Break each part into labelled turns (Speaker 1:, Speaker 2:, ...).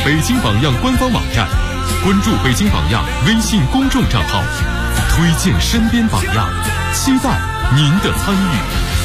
Speaker 1: 北京榜样官方网站，关注北京榜样微信公众账号，推荐身边榜样，期待您的参与。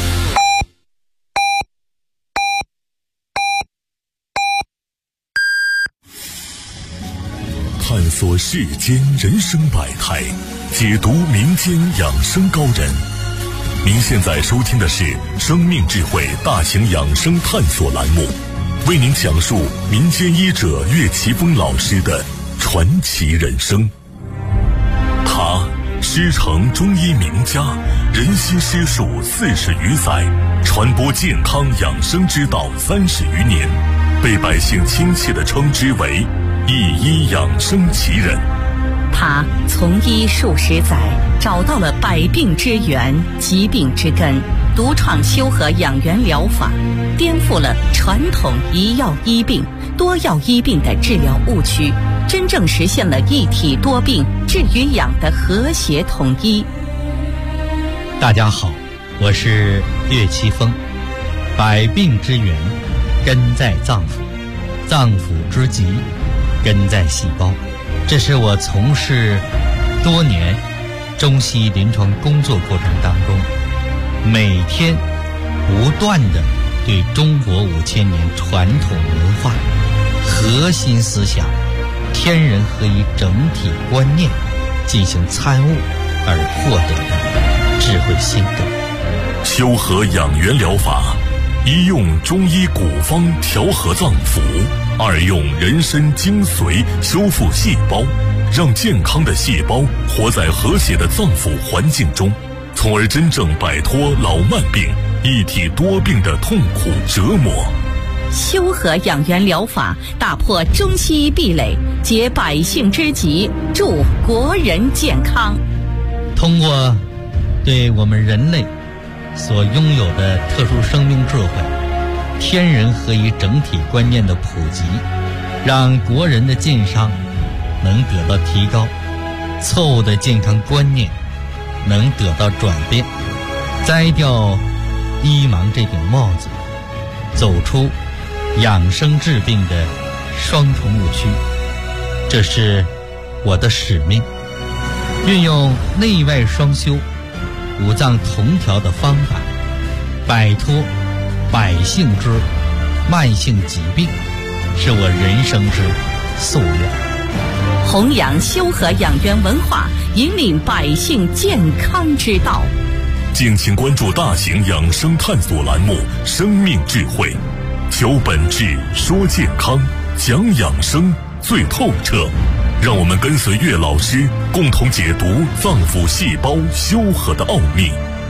Speaker 2: 探索世间人生百态，解读民间养生高人。您现在收听的是生命智慧大型养生探索栏目，为您讲述民间医者岳奇峰老师的传奇人生。他师承中医名家，人心师术40余载，传播健康养生之道30余年，被百姓亲切地称之为一医养生奇人。
Speaker 3: 他从医数十载，找到了百病之源、疾病之根，独创修和养元疗法，颠覆了传统一药医病、多药医病的治疗误区，真正实现了一体多病治与养的和谐统一。
Speaker 4: 大家好，我是岳奇峰。百病之源根在脏腑，脏腑之疾根在细胞。这是我从事多年中西医临床工作过程当中，每天不断地对中国5000年传统文化核心思想天人合一整体观念进行参悟而获得的智慧心得。
Speaker 2: 修和养元疗法，一用中医古方调和脏腑，二用人参精髓修复细胞，让健康的细胞活在和谐的脏腑环境中，从而真正摆脱老慢病、一体多病的痛苦折磨。
Speaker 3: 修和养元疗法打破中西医壁垒，解百姓之急，助国人健康。
Speaker 4: 通过对我们人类所拥有的特殊生命智慧、天人合一整体观念的普及，让国人的健康能得到提高，错误的健康观念能得到转变，摘掉医盲这顶帽子，走出养生治病的双重误区。这是我的使命，运用内外双修、五脏同调的方法，摆脱百姓之慢性疾病，是我人生之夙愿。
Speaker 3: 弘扬修和养元文化，引领百姓健康之道。
Speaker 2: 敬请关注大型养生探索栏目《生命智慧》，求本质，说健康，讲养生最透彻。让我们跟随岳老师，共同解读脏腑细胞修和的奥秘。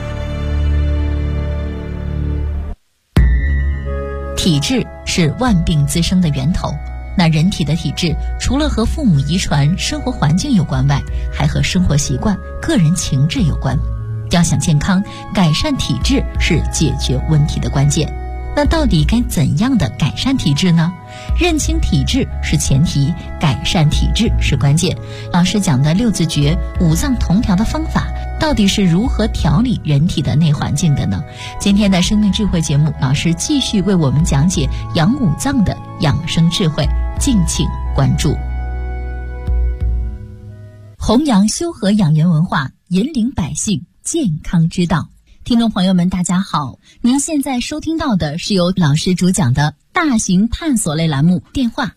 Speaker 5: 体质是万病滋生的源头。那人体的体质除了和父母遗传、生活环境有关外，还和生活习惯、个人情志有关。要想健康，改善体质是解决问题的关键。那到底该怎样的改善体质呢？认清体质是前提，改善体质是关键。老师讲的六字诀、五脏同调的方法，到底是如何调理人体的内环境的呢？今天的生命智慧节目，老师继续为我们讲解养五脏的养生智慧，敬请关注。弘扬修和养元文化，引领百姓健康之道。听众朋友们大家好，您现在收听到的是由老师主讲的大型探索类栏目，电话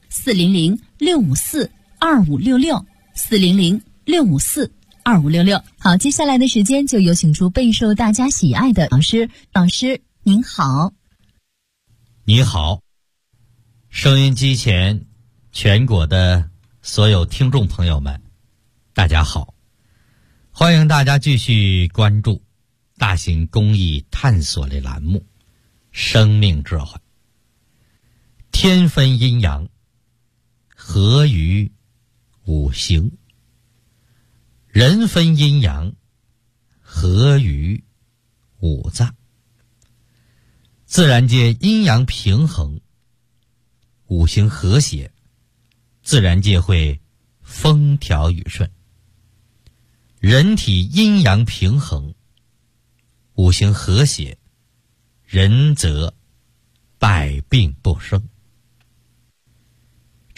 Speaker 5: 400-654-2566 400-654-2566。好，接下来的时间就有请出备受大家喜爱的老师。老师您好。
Speaker 4: 你好，收音机前全国的所有听众朋友们大家好，欢迎大家继续关注大型公益探索类栏目《生命智慧》。天分阴阳，合于五行；人分阴阳，合于五脏。自然界阴阳平衡，五行和谐，自然界会风调雨顺。人体阴阳平衡，五行和谐，人则百病不生。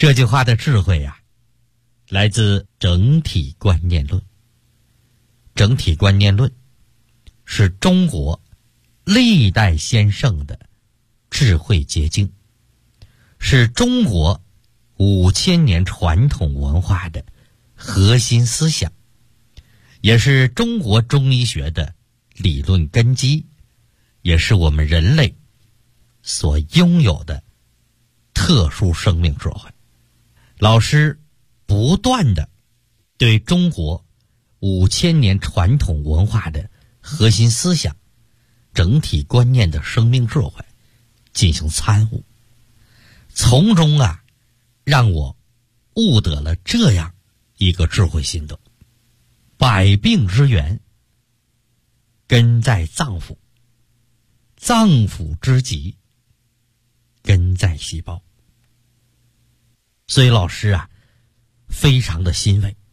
Speaker 4: 这句话的智慧呀，来自整体观念论。整体观念论是中国历代先圣的智慧结晶，是中国5000年传统文化的核心思想，也是中国中医学的理论根基，也是我们人类所拥有的特殊生命智慧。老师不断的对中国5000年传统文化的核心思想、整体观念的生命智慧进行参悟，从中让我悟得了这样一个智慧心得：百病之源根在脏腑，脏腑之疾根在细胞。所以老师非常的欣慰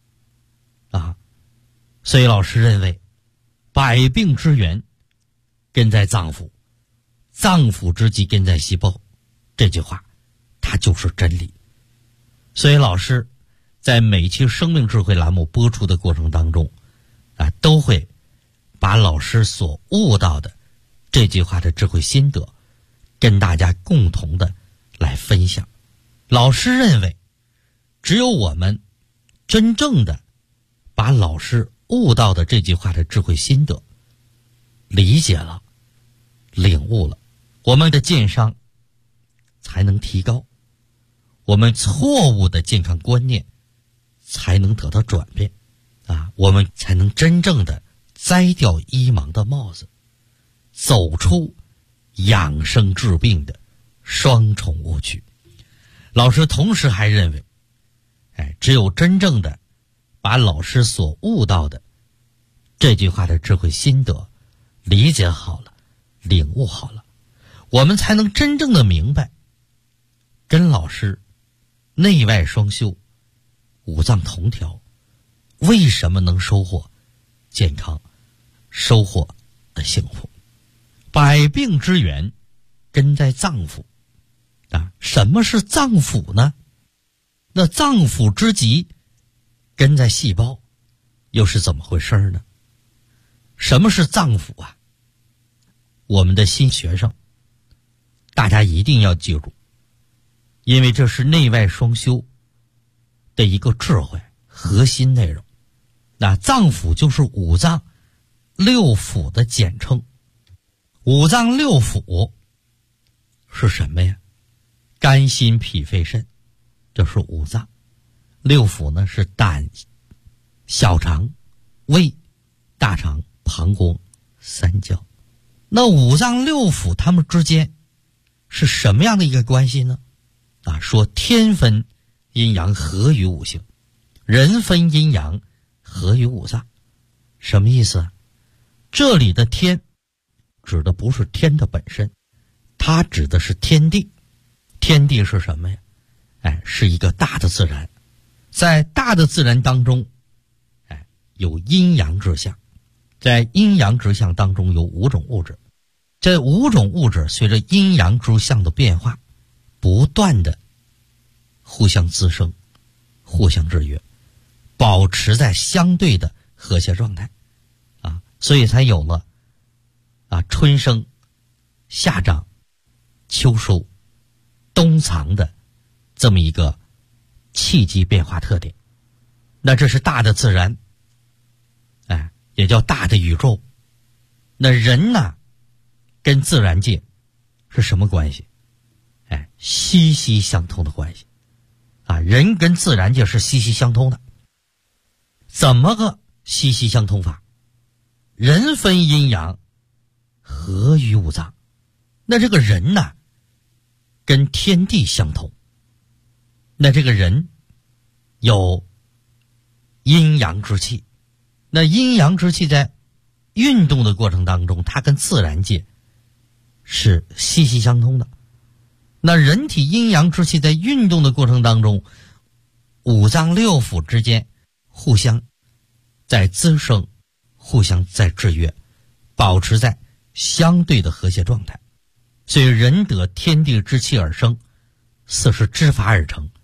Speaker 4: 所以老师认为百病之源根在脏腑，脏腑之疾根在细胞，这句话它就是真理。所以老师在每期生命智慧栏目播出的过程当中都会把老师所悟到的这句话的智慧心得跟大家共同的来分享。老师认为只有我们真正的把老师悟到的这句话的智慧心得理解了、领悟了，我们的健商才能提高，我们错误的健康观念才能得到转变我们才能真正的摘掉医盲的帽子，走出养生治病的双重误区。老师同时还认为只有真正的把老师所悟到的这句话的智慧心得理解好了、领悟好了，我们才能真正的明白跟老师内外双修、五脏同调为什么能收获健康、收获的幸福。百病之源根在脏腑什么是脏腑呢？那脏腑之疾根在细胞，又是怎么回事呢？什么是脏腑我们的新学生大家一定要记住，因为这是内外双修的一个智慧核心内容。那脏腑就是五脏六腑的简称。五脏六腑是什么呀？肝心脾肺肾，这是五脏。六腑呢是胆、小肠、胃、大肠、膀胱、三焦。那五脏六腑它们之间是什么样的一个关系呢？说天分阴阳合于五行，人分阴阳合于五脏。什么意思这里的天指的不是天的本身，它指的是天地。天地是什么呀？是一个大的自然。在大的自然当中有阴阳之象，在阴阳之象当中有5种物质，这5种物质随着阴阳之象的变化不断的互相滋生、互相制约，保持在相对的和谐状态所以才有了春生、夏长、秋收、冬藏的这么一个气机变化特点。那这是大的自然也叫大的宇宙。那人呢跟自然界是什么关系？息息相通的关系人跟自然界是息息相通的。怎么个息息相通法？人分阴阳合于五脏。那这个人呢跟天地相通，那这个人有阴阳之气，那阴阳之气在运动的过程当中，它跟自然界是息息相通的。那人体阴阳之气在运动的过程当中，五脏六腑之间互相在滋生，互相在制约，保持在相对的和谐状态。所以人得天地之气而生，色是之法而成，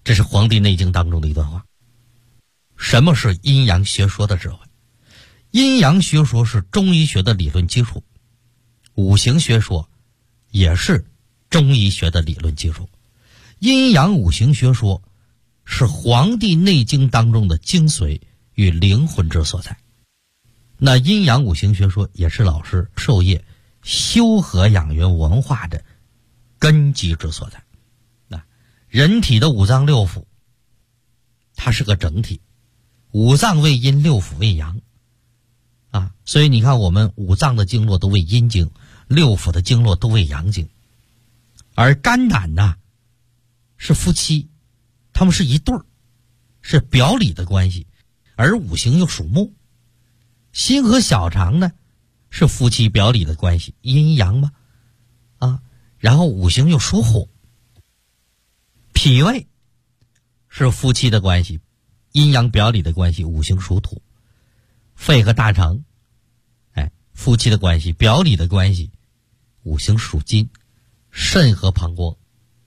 Speaker 4: 这是《黄帝内经》当中的一段话。什么是阴阳学说的智慧？阴阳学说是中医学的理论基础，五行学说也是中医学的理论基础。阴阳五行学说是《黄帝内经》当中的精髓与灵魂之所在。那阴阳五行学说也是老师授业修和养元文化的根基之所在。人体的五脏六腑它是个整体，五脏为阴，六腑为阳所以你看我们五脏的经络都为阴经，六腑的经络都为阳经。而肝胆呢是夫妻，他们是一对儿，是表里的关系。而五行又属木，心和小肠呢是夫妻表里的关系，阴阳嘛然后五行又属火，脾胃是夫妻的关系，阴阳表里的关系，五行属土。肺和大肠夫妻的关系，表里的关系，五行属金。肾和膀胱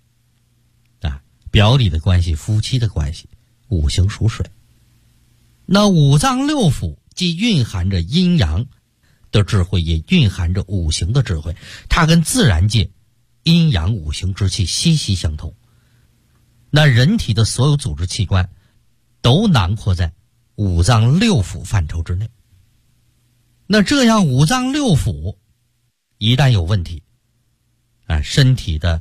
Speaker 4: 表里的关系，夫妻的关系，五行属水。那五脏六腑既蕴含着阴阳的智慧，也蕴含着五行的智慧，它跟自然界阴阳五行之气息息相通。那人体的所有组织器官都囊括在五脏六腑范畴之内。那这样五脏六腑一旦有问题身体的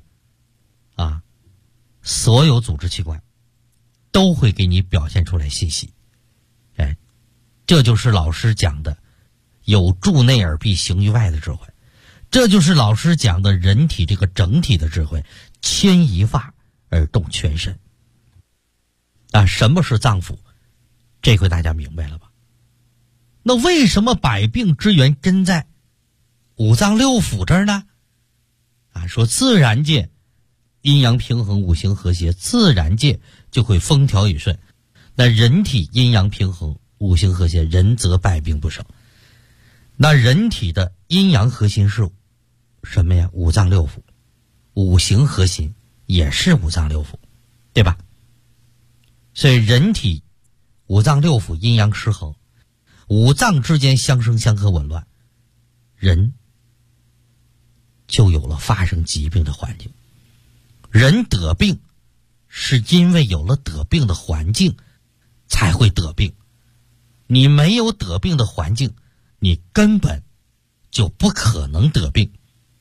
Speaker 4: 所有组织器官都会给你表现出来信息。这就是老师讲的有助内而必行于外的智慧，这就是老师讲的人体这个整体的智慧，牵一发而动全身。什么是脏腑？这回大家明白了吧？那为什么百病之源根在五脏六腑这儿呢？说自然界阴阳平衡，五行和谐，自然界就会风调雨顺。那人体阴阳平衡，五行和谐，人则百病不生。那人体的阴阳核心是什么呀？五脏六腑。五行核心也是五脏六腑，对吧？所以人体五脏六腑阴阳失衡，五脏之间相生相克紊乱，人就有了发生疾病的环境。人得病是因为有了得病的环境才会得病，你没有得病的环境，你根本就不可能得病。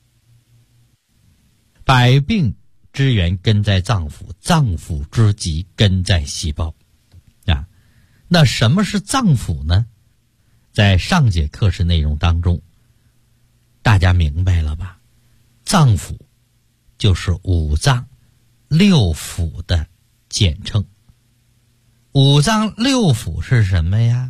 Speaker 4: 百病之源根在脏腑，脏腑之极根在细胞那什么是脏腑呢？在上节课时内容当中大家明白了吧？脏腑就是五脏六腑的简称。五脏六腑是什么呀？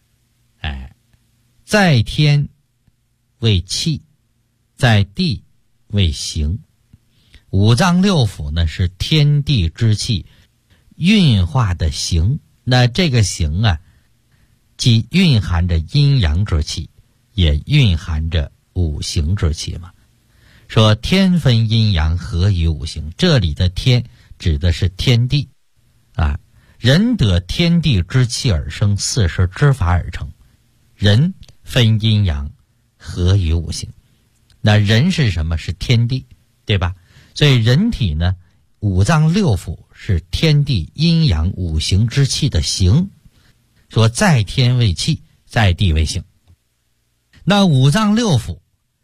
Speaker 4: 在天为气，在地为形。五脏六腑呢是天地之气运化的形。那这个形既蕴含着阴阳之气，也蕴含着五行之气嘛。说天分阴阳，合于五行，这里的天指的是天地人得天地之气而生，四时之法而成。人分阴阳，合于五行。那人是什么？是天地，对吧？所以人体呢，五脏六腑是天地阴阳五行之气的形。说在天为气，在地为形。那五脏六腑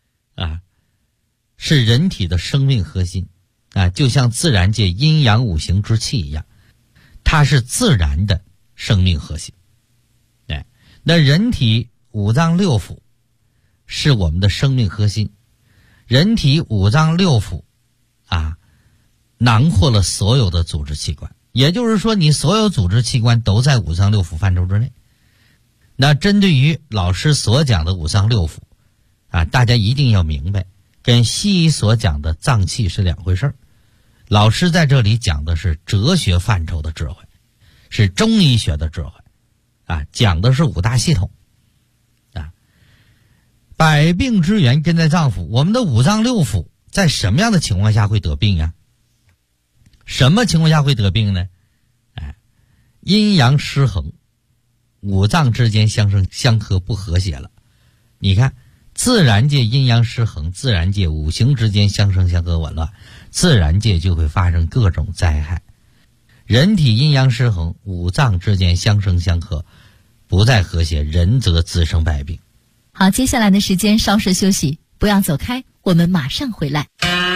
Speaker 4: 是人体的生命核心就像自然界阴阳五行之气一样，它是自然的生命核心。那人体五脏六腑是我们的生命核心，人体五脏六腑囊括了所有的组织器官，也就是说你所有组织器官都在五脏六腑范畴之内。那针对于老师所讲的五脏六腑大家一定要明白，跟西医所讲的脏器是两回事儿。老师在这里讲的是哲学范畴的智慧，是中医学的智慧讲的是五大系统百病之源根在脏腑。我们的五脏六腑在什么样的情况下会得病呀？什么情况下会得病呢？ 阴阳失衡，五脏之间相生相克不和谐了。你看自然界阴阳失衡，自然界五行之间相生相克紊乱，自然界就会发生各种灾害。人体阴阳失衡，五脏之间相生相克不再和谐，人则滋生百病。
Speaker 5: 好，接下来的时间稍事休息，不要走开，我们马上回来。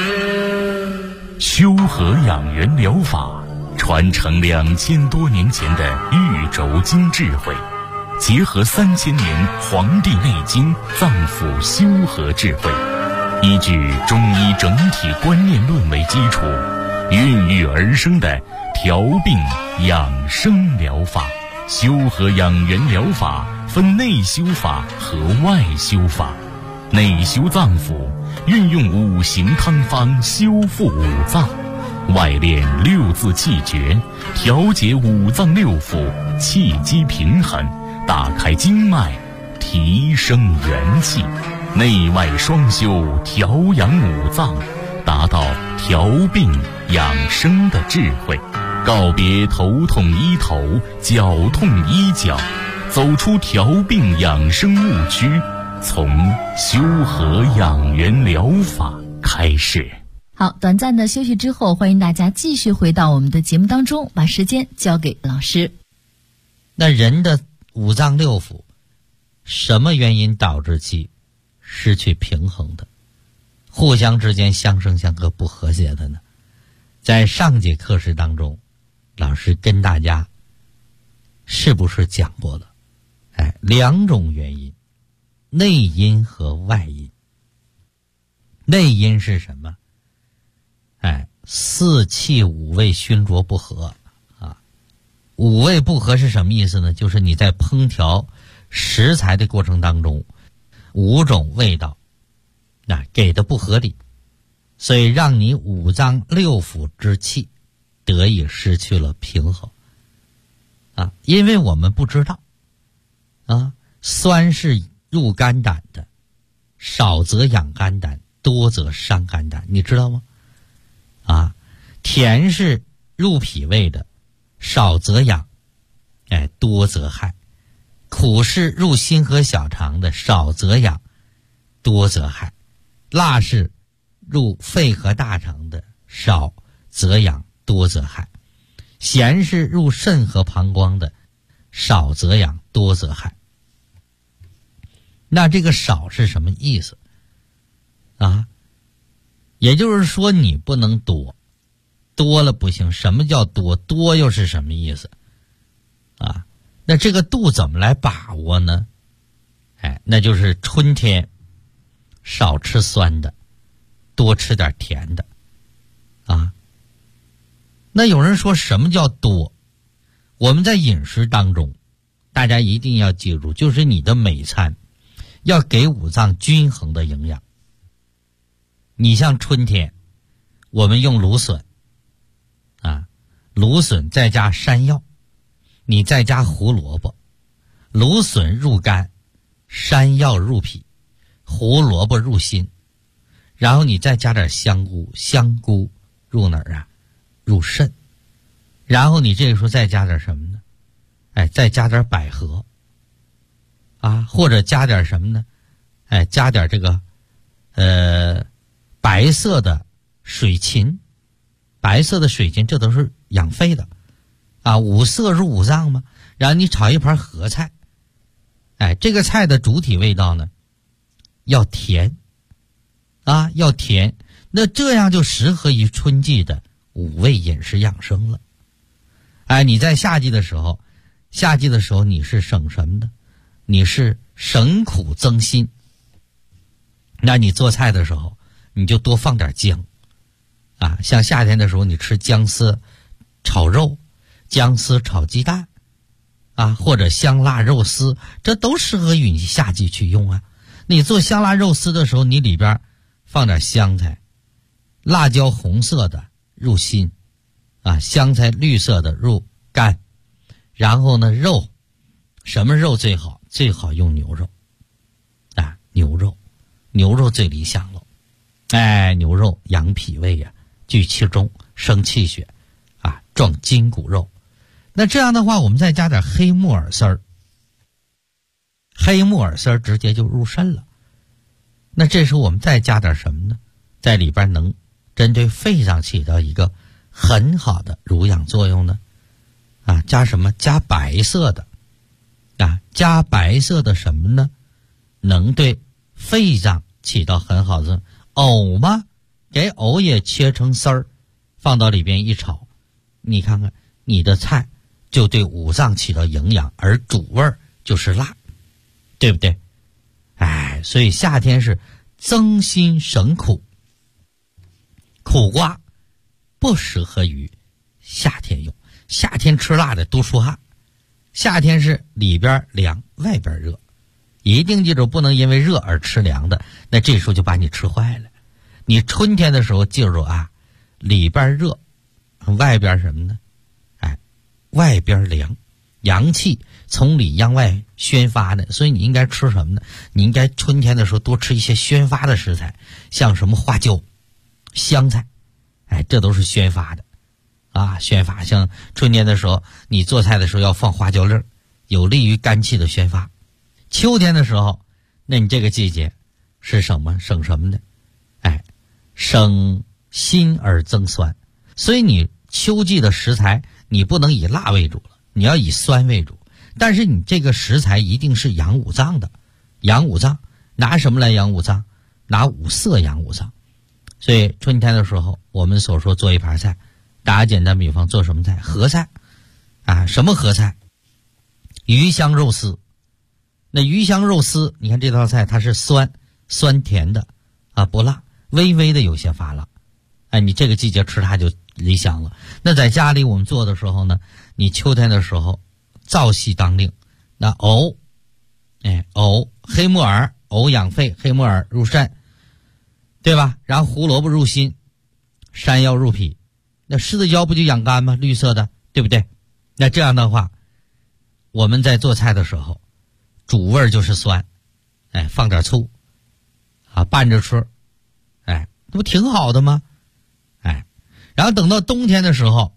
Speaker 2: 修和养元疗法传承2000多年前的玉轴经智慧，结合3000年《黄帝内经》脏腑修和智慧，依据中医整体观念论为基础，孕育而生的调病养生疗法。修和养元疗法分内修法和外修法。内修脏腑，运用五行汤方修复五脏；外练六字气诀，调节五脏六腑，气机平衡，打开经脉，提升元气。内外双修，调养五脏，达到调病养生的智慧。告别头痛医头，脚痛医脚，走出调病养生误区，从修和养元疗法开始。
Speaker 5: 好，短暂的休息之后，欢迎大家继续回到我们的节目当中，把时间交给老师。
Speaker 4: 那人的五脏六腑，什么原因导致其失去平衡的，互相之间相生相克不和谐的呢？在上节课时当中，老师跟大家是不是讲过了？两种原因，内因和外因。内因是什么？四气五味熏浊不和啊。五味不和是什么意思呢？就是你在烹调食材的过程当中，五种味道给的不合理，所以让你五脏六腑之气得以失去了平衡啊。因为我们不知道啊，酸是入肝胆的，少则养肝胆，多则伤肝胆，你知道吗？啊，甜是入脾胃的，少则养，多则害。苦是入心和小肠的，少则养，多则害。辣是入肺和大肠的，少则养，多则害。咸是入肾和膀胱的，少则养，多则害。那这个少是什么意思啊？也就是说你不能多，多了不行。什么叫多？多又是什么意思啊？那这个度怎么来把握呢？那就是春天少吃酸的，多吃点甜的啊。那有人说什么叫多？我们在饮食当中，大家一定要记住，就是你的每餐要给五脏均衡的营养。你像春天我们用芦笋啊，芦笋再加山药，你再加胡萝卜，芦笋入肝，山药入脾，胡萝卜入心，然后你再加点香菇，香菇入哪儿啊？入肾。然后你这个时候再加点什么呢？再加点百合啊，或者加点什么呢？加点这个白色的水芹，白色的水芹，这都是养肺的啊。五色入五脏嘛。然后你炒一盘合菜，这个菜的主体味道呢要甜啊，要甜。那这样就适合于春季的五味饮食养生了。你在夏季的时候你是省什么的？你是省苦增辛。那你做菜的时候你就多放点姜啊，像夏天的时候你吃姜丝炒肉，姜丝炒鸡蛋啊，或者香辣肉丝，这都适合于你夏季去用啊。你做香辣肉丝的时候，你里边放点香菜，辣椒红色的入心啊，香菜绿色的入肝。然后呢，肉什么肉最好？最好用牛肉啊，牛肉最理想了。牛肉养脾胃呀，聚气中，生气血啊，壮筋骨肉。 那这样的话，我们再加点黑木耳丝儿，黑木耳丝儿直接就入肾了。那这时候我们再加点什么呢？在里边能针对肺上起到一个很好的濡养作用呢？加什么？加白色的加白色的什么呢？能对肺上起到很好的藕吗？给藕也切成丝儿，放到里边一炒，你看看你的菜就对五脏起到营养，而主味就是辣，对不对？所以夏天是增辛省苦，苦瓜不适合于夏天用，夏天吃辣的多出汗，夏天是里边凉外边热，一定记住不能因为热而吃凉的，那这时候就把你吃坏了。你春天的时候记住里边热外边什么呢？外边凉，阳气从里向外宣发的，所以你应该吃什么呢？你应该春天的时候多吃一些宣发的食材，像什么花椒、香菜，这都是宣发的宣发。像春天的时候你做菜的时候要放花椒粒，有利于肝气的宣发。秋天的时候，那你这个季节是什么？省什么呢？省辛而增酸。所以你秋季的食材你不能以辣为主了，你要以酸为主。但是你这个食材一定是养五脏的，养五脏拿什么来养五脏？拿五色养五脏。所以春天的时候我们所说做一盘菜，打个简单比方，做什么菜？合菜什么合菜？鱼香肉丝。那鱼香肉丝，你看这道菜它是酸甜的不辣，微微的有些发辣，你这个季节吃它就理想了。那在家里我们做的时候呢，你秋天的时候燥气当令，那藕黑木耳，藕养肺，黑木耳入肾，对吧？然后胡萝卜入心，山药入脾，那狮子椒不就养肝吗？绿色的，对不对？那这样的话，我们在做菜的时候主味就是酸，放点醋拌着吃，这不挺好的吗？然后等到冬天的时候，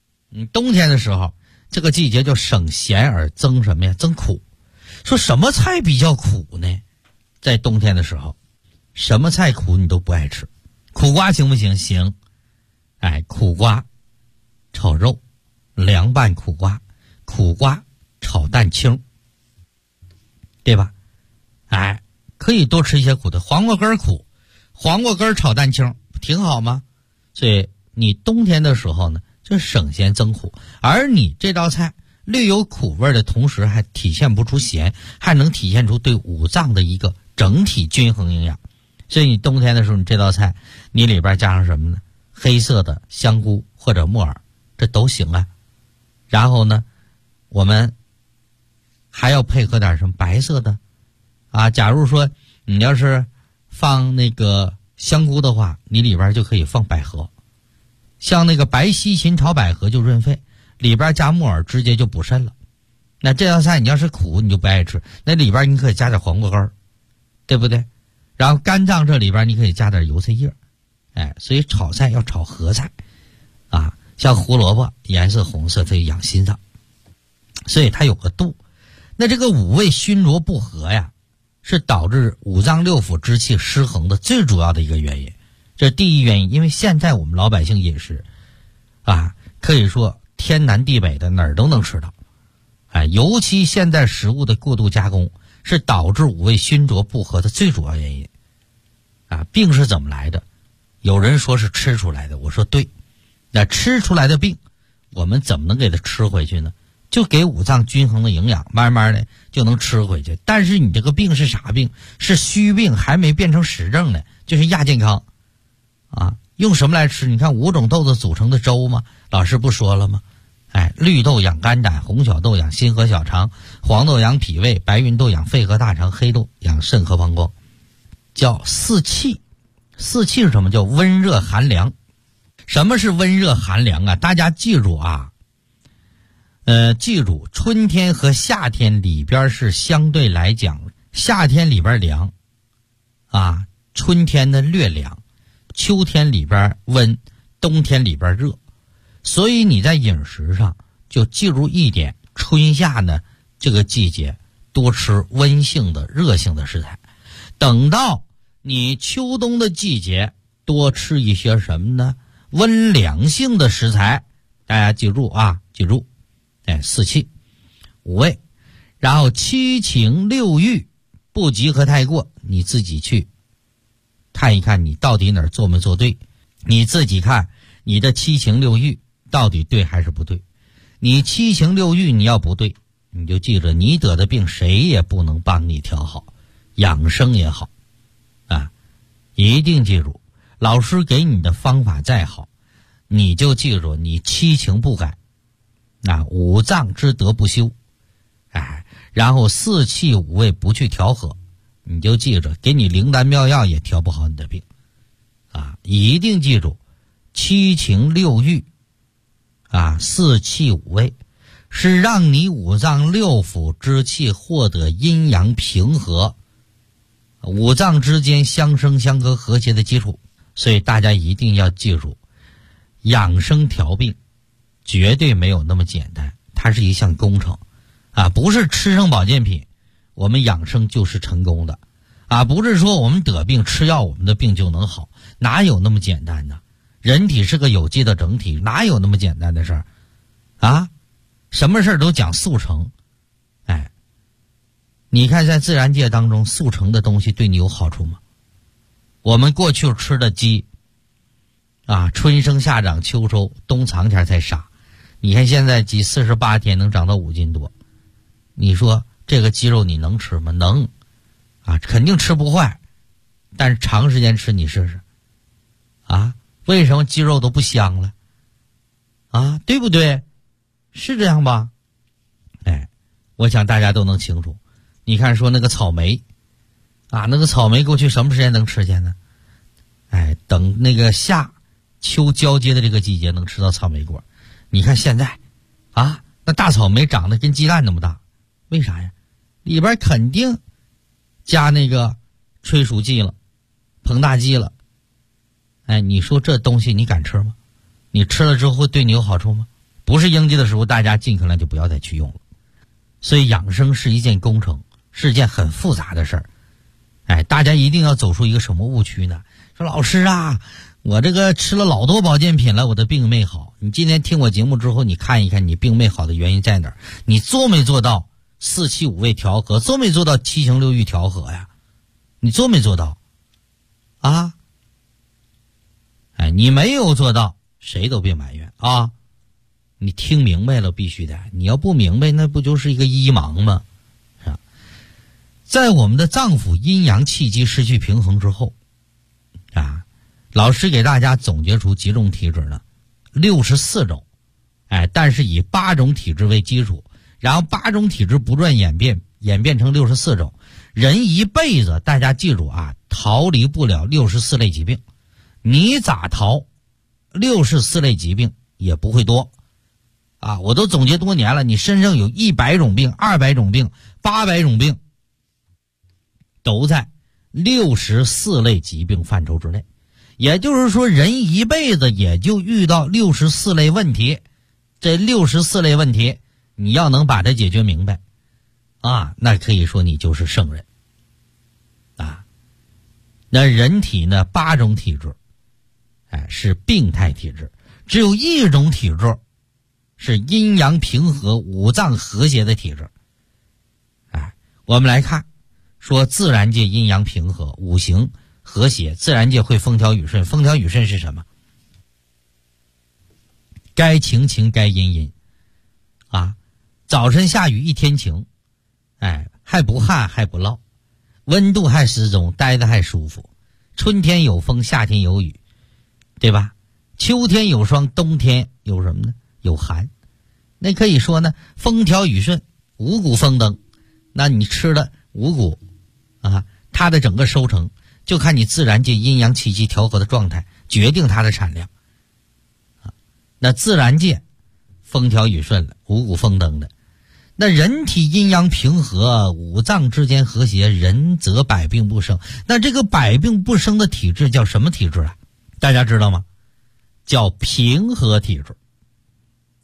Speaker 4: 这个季节就省咸而增什么呀？增苦。说什么菜比较苦呢？在冬天的时候，什么菜苦你都不爱吃。苦瓜行不行？行。苦瓜炒肉，凉拌苦瓜，苦瓜炒蛋清，对吧？可以多吃一些苦的。黄瓜根苦，黄瓜根炒蛋清，挺好吗？所以你冬天的时候呢，就省咸增苦，而你这道菜略有苦味的同时还体现不出咸，还能体现出对五脏的一个整体均衡营养。所以你冬天的时候，你这道菜你里边加上什么呢？黑色的香菇或者木耳，这都行啊。然后呢，我们还要配合点什么？白色的假如说你要是放那个香菇的话，你里边就可以放百合，像那个白西芹炒百合就润肺，里边加木耳直接就补肾了。那这道菜你要是苦你就不爱吃，那里边你可以加点黄瓜根，对不对？然后肝脏这里边你可以加点油菜叶，所以炒菜要炒合菜像胡萝卜颜色红色，它就养心脏，所以它有个度。那这个五味熏浊不和呀，是导致五脏六腑之气失衡的最主要的一个原因。这是第一原因。因为现在我们老百姓饮食可以说天南地北的哪儿都能吃到，尤其现在食物的过度加工是导致五味熏浊不和的最主要原因。病是怎么来的？有人说是吃出来的，我说对。那吃出来的病我们怎么能给它吃回去呢？就给五脏均衡的营养，慢慢的就能吃回去。但是你这个病是啥病？是虚病，还没变成实症呢，就是亚健康用什么来吃？你看5种豆子组成的粥吗？老师不说了吗？绿豆养肝胆，红小豆养心和小肠，黄豆养脾胃，白芸豆养肺和大肠，黑豆养肾和膀胱，叫四气。四气是什么？叫温热寒凉。什么是温热寒凉大家记住记住春天和夏天里边是相对来讲，夏天里边凉春天的略凉，秋天里边温，冬天里边热。所以你在饮食上就记住一点，春夏呢这个季节多吃温性的热性的食材，等到你秋冬的季节多吃一些什么呢？温凉性的食材。大家记住啊，记住，四气五味，然后七情六欲不急和太过，你自己去看一看你到底哪儿做没做对，你自己看你的七情六欲到底对还是不对。你七情六欲你要不对，你就记着你得的病谁也不能帮你调好，养生也好啊，一定记住，老师给你的方法再好，你就记住你七情不改，五脏之德不修，然后四气五味不去调和，你就记着给你灵丹妙药也调不好你的病一定记住七情六欲四气五味是让你五脏六腑之气获得阴阳平和，五脏之间相生相克和谐的基础。所以大家一定要记住，养生调病绝对没有那么简单，它是一项工程不是吃上保健品我们养生就是成功的不是说我们得病吃药我们的病就能好，哪有那么简单呢？人体是个有机的整体，哪有那么简单的事儿什么事儿都讲速成。你看在自然界当中速成的东西对你有好处吗？我们过去吃的鸡春生夏长秋收，冬藏前才杀。你看现在鸡48天能长到5斤多，你说这个鸡肉你能吃吗？能肯定吃不坏，但是长时间吃你试试为什么鸡肉都不香了对不对？是这样吧？我想大家都能清楚。你看说那个草莓那个草莓过去什么时间能吃见呢？等那个夏秋交接的这个季节能吃到草莓果。你看现在那大草莓长得跟鸡蛋那么大，为啥呀？里边肯定加那个催熟剂了，膨大剂了。你说这东西你敢吃吗？你吃了之后会对你有好处吗？不是应季的食物，大家尽可能就不要再去用了。所以养生是一件工程，是件很复杂的事儿。大家一定要走出一个什么误区呢？说老师我这个吃了老多保健品了，我的病没好。你今天听我节目之后，你看一看你病没好的原因在哪儿？你做没做到四气五味调和？做没做到七情六欲调和呀？你做没做到你没有做到，谁都别埋怨你听明白了必须的，你要不明白那不就是一个一盲吗？是吧？在我们的脏腑阴阳气机失去平衡之后老师给大家总结出几种体质呢？64种，但是以8种体质为基础，然后8种体质不断演变成64种。人一辈子大家记住逃离不了64类疾病，你咋逃64类疾病也不会多我都总结多年了，你身上有100种病、200种病、800种病，都在64类疾病范畴之内。也就是说人一辈子也就遇到64类问题，这64类问题你要能把它解决明白那可以说你就是圣人那人体呢8种体质是病态体质，只有1种体质是阴阳平和五脏和谐的体质我们来看说自然界阴阳平和五行和谐，自然界会风调雨顺。风调雨顺是什么？该晴晴该阴阴早晨下雨一天晴还不旱还不涝，温度还适中，待得还舒服。春天有风，夏天有雨，对吧？秋天有霜，冬天有什么呢？有寒。那可以说呢风调雨顺，五谷丰登。那你吃了五谷它的整个收成就看你自然界阴阳气机调和的状态决定它的产量那自然界风调雨顺了，五谷丰登的，那人体阴阳平和，五脏之间和谐，人则百病不生。那这个百病不生的体质叫什么体质大家知道吗？叫平和体质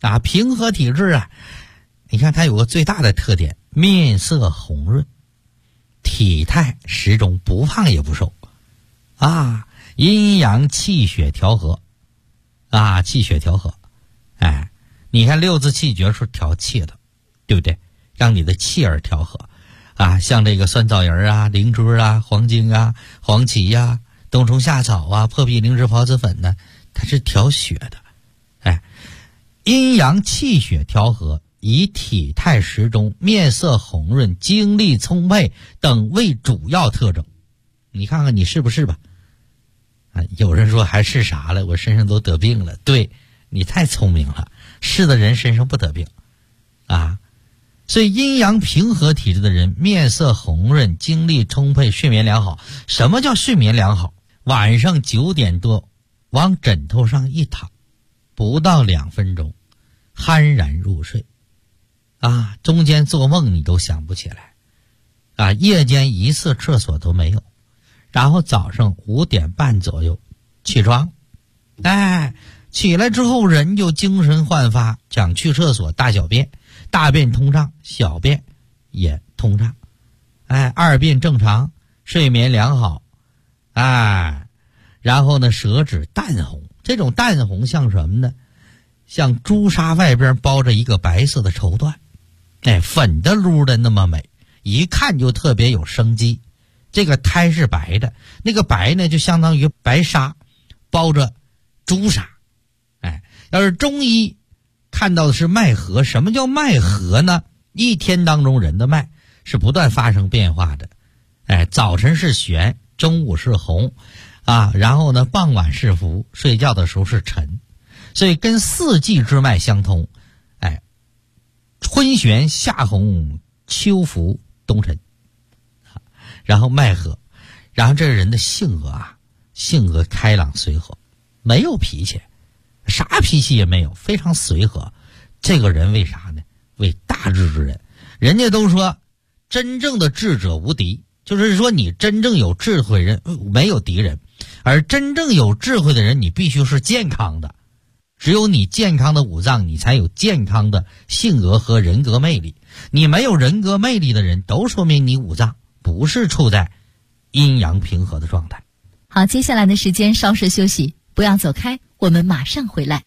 Speaker 4: 啊，平和体质啊，你看它有个最大的特点，面色红润，体态适中，不胖也不瘦啊，阴阳气血调和啊，气血调和。哎，你看六字气诀是调气的，对不对？让你的气儿调和啊，像这个酸枣仁啊、灵芝啊、黄精啊、黄芪呀、冬虫夏草啊、破壁灵芝孢子粉呢，它是调血的。哎，阴阳气血调和，以体态适中、面色红润、精力充沛等为主要特征。你看看你是不是吧？啊，有人说还是啥了？我身上都得病了。对，你太聪明了，是的人身上不得病啊。所以阴阳平和体质的人，面色红润，精力充沛，睡眠良好。什么叫睡眠良好？晚上9点多往枕头上一躺，不到2分钟酣然入睡啊，中间做梦你都想不起来啊，夜间一次厕所都没有，然后早上5点半左右起床，哎，起来之后人就精神焕发，想去厕所大小便，大便通畅，小便也通畅，哎，二便正常，睡眠良好，哎，然后呢，舌质淡红，这种淡红像什么呢？像朱砂外边包着一个白色的绸缎，哎，粉的噜的那么美，一看就特别有生机。这个胎是白的，那个白呢就相当于白纱包着朱砂。哎，要是中医看到的是脉和，什么叫脉和呢？一天当中人的脉是不断发生变化的。哎，早晨是玄，中午是红啊，然后呢傍晚是浮，睡觉的时候是沉，所以跟四季之脉相通。哎，春玄夏红秋浮冬沉，然后脉和，然后这个人的性格啊，性格开朗随和，没有脾气，啥脾气也没有，非常随和。这个人为啥呢？为大智之人。人家都说真正的智者无敌，就是说你真正有智慧人没有敌人，而真正有智慧的人你必须是健康的，只有你健康的五脏，你才有健康的性格和人格魅力。你没有人格魅力的人，都说明你五脏不是处在阴阳平和的状态。
Speaker 5: 好，接下来的时间稍事休息，不要走开，我们马上回来。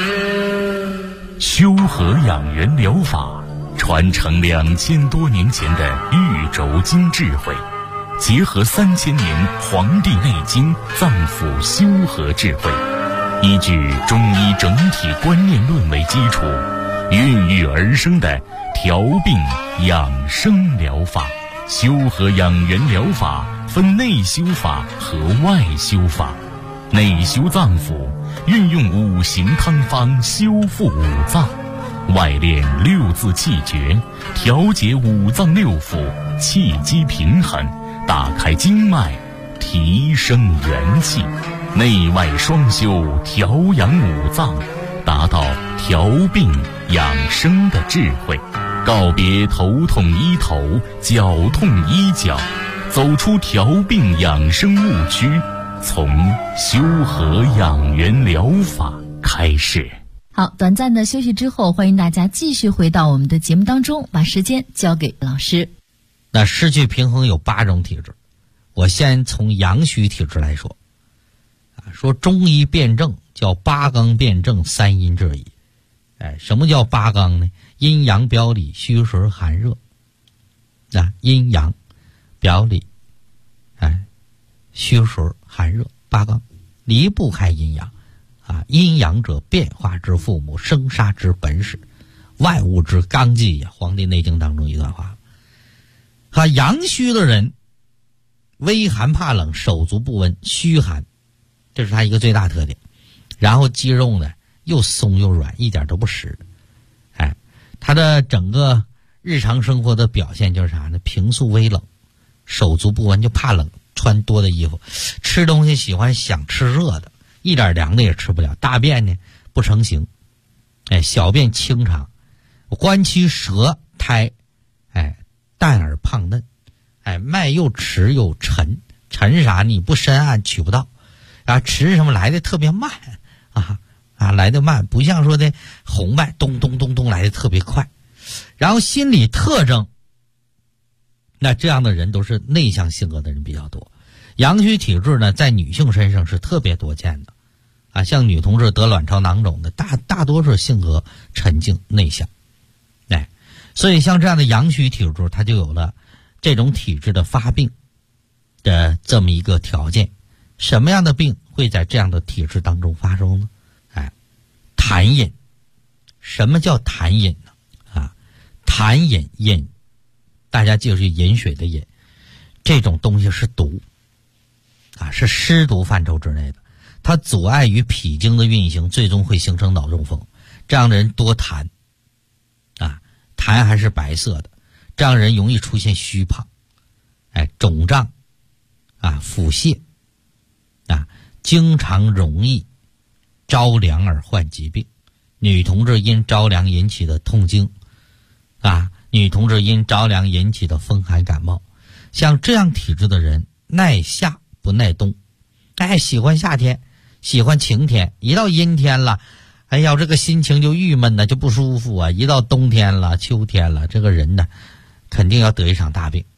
Speaker 2: 修和养元疗法传承2000多年前的玉轴经智慧，结合3000年《黄帝内经》脏腑修和智慧，依据中医整体观念论为基础，孕育而生的调病养生疗法。修和养元疗法分内修法和外修法。内修脏腑，运用5行汤方修复五脏；外练6字气诀，调节五脏六腑，气机平衡，打开经脉，提升元气。内外双修，调养五脏，达到调病养生的智慧。告别头痛医头，脚痛医脚，走出调病养生误区，从修和养元疗法开始。
Speaker 5: 好，短暂的休息之后，欢迎大家继续回到我们的节目当中，把时间交给老师。
Speaker 4: 那失去平衡有8种体质，我先从阳虚体质来说。说中医辩证叫8纲辩证，3阴治矣。哎，什么叫8纲呢？阴阳表里，虚实寒热。啊，阴阳表里，哎，虚实寒热，8纲离不开阴阳。啊，阴阳者，变化之父母，生杀之本始，万物之纲纪呀。《黄帝内经》当中一段话。阳虚的人，微寒怕冷，手足不温，虚寒，这是他一个最大特点。然后肌肉呢又松又软，一点都不实。哎，他的整个日常生活的表现就是啥呢？平素微冷，手足不温，就怕冷，穿多的衣服，吃东西喜欢想吃热的，一点凉的也吃不了。大便呢不成形，哎，小便清长，关期舌苔，哎，淡而胖嫩，哎，脉又迟又沉，沉啥？你不深谙取不到，啊，迟什么来的特别慢啊， 啊，来得慢，不像说的红脉咚咚咚咚来的特别快。然后心理特征，那这样的人都是内向性格的人比较多。阳虚体质呢，在女性身上是特别多见的啊，像女同志得卵巢囊肿的大多数性格沉静内向，所以像这样的阳虚体质，它就有了这种体质的发病的这么一个条件。什么样的病会在这样的体质当中发生呢？痰饮。什么叫痰饮呢？痰饮，大家记住饮水的饮，这种东西是毒是湿毒范畴之内的，它阻碍于脾经的运行，最终会形成脑中风。这样的人多痰痰还是白色的，这样人容易出现虚胖肿胀腹泻经常容易着凉而患疾病。女同志因着凉引起的痛经女同志因着凉引起的风寒感冒。像这样体质的人耐夏不耐冬，喜欢夏天，喜欢晴天，一到阴天了这个心情就郁闷就不舒服一到冬天了秋天了，这个人呢肯定要得一场大病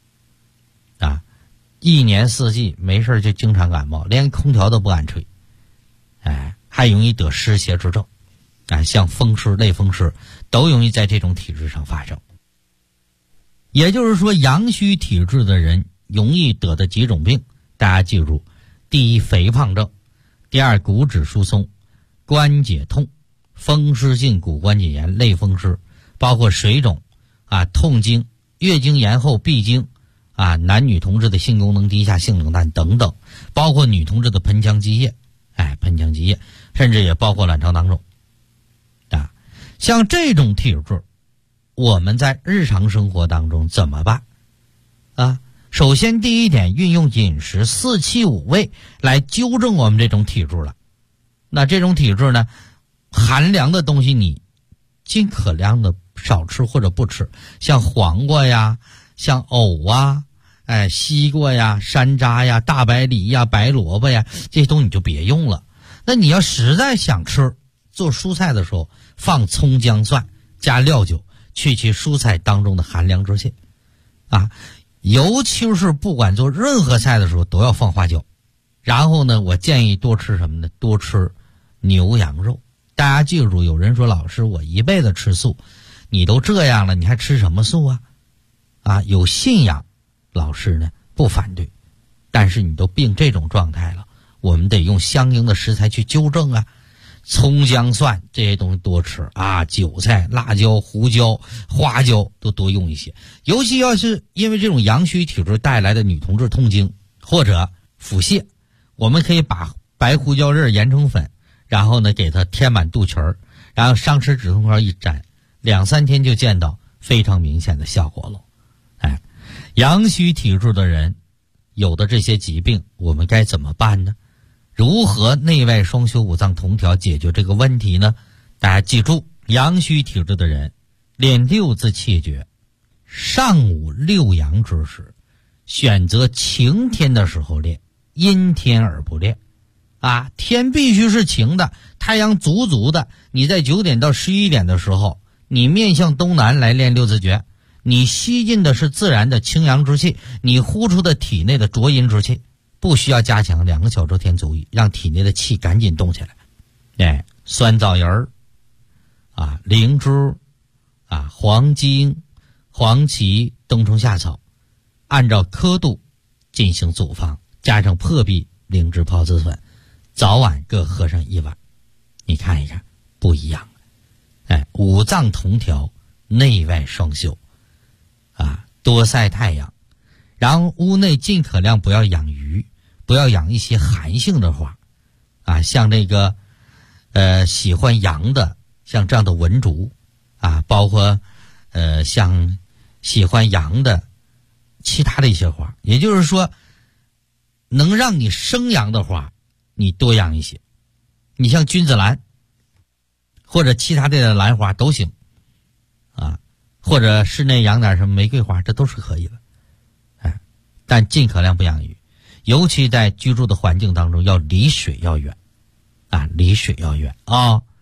Speaker 4: 一年四季没事就经常感冒，连空调都不敢吹还容易得湿邪之症像风湿类风湿都容易在这种体质上发生。也就是说，阳虚体质的人容易得的几种病，大家记住：第一，肥胖症；第二，骨质疏松、关节痛、风湿性骨关节炎、类风湿，包括水肿痛经、月经延后、闭经男女同志的性功能低下、性冷淡等等，包括女同志的盆腔积液甚至也包括卵巢囊肿像这种体质，我们在日常生活当中怎么办首先第一点，运用饮食4气5味来纠正我们这种体质了。那这种体质呢，寒凉的东西你尽可量的少吃或者不吃，像黄瓜呀，像藕西瓜呀，山楂呀，大白梨呀，白萝卜呀，这些东西你就别用了。那你要实在想吃，做蔬菜的时候放葱姜蒜加料酒，去其蔬菜当中的寒凉之气尤其是不管做任何菜的时候都要放花椒。然后呢，我建议多吃什么呢？多吃牛羊肉。大家记住，有人说老师我一辈子吃素，你都这样了你还吃什么素有信仰老师呢不反对，但是你都病这种状态了，我们得用相应的食材去纠正葱姜蒜这些东西多吃韭菜、辣椒、胡椒、花椒都多用一些。尤其要是因为这种阳虚体质带来的女同志痛经或者腹泻，我们可以把白胡椒粒研成粉，然后呢给它填满肚脐，然后上吃止痛膏一沾，2-3天就见到非常明显的效果了。阳虚体质的人有的这些疾病我们该怎么办呢？如何内外双修五脏同调解决这个问题呢？大家记住，阳虚体质的人练6字气诀，上午6阳之时，选择晴天的时候练，阴天而不练天必须是晴的，太阳足足的，你在9点到11点的时候，你面向东南来练6字诀，你吸进的是自然的清阳之气，你呼出的体内的浊阴之气，不需要加强，2个小周天足矣，让体内的气赶紧动起来。酸枣仁灵芝黄精、黄芪、冬虫夏草，按照刻度进行组方，加上破壁灵芝泡子粉，早晚各喝上1碗，你看一看不一样五脏同调，内外双修多晒太阳，然后屋内尽可量不要养鱼，不要养一些寒性的花像这个喜欢阳的，像这样的文竹包括像喜欢阳的其他的一些花。也就是说，能让你生阳的花你多养一些，你像君子兰或者其他的兰花都行或者室内养点什么玫瑰花，这都是可以的但尽可量不养鱼，尤其在居住的环境当中要离水要远离水要远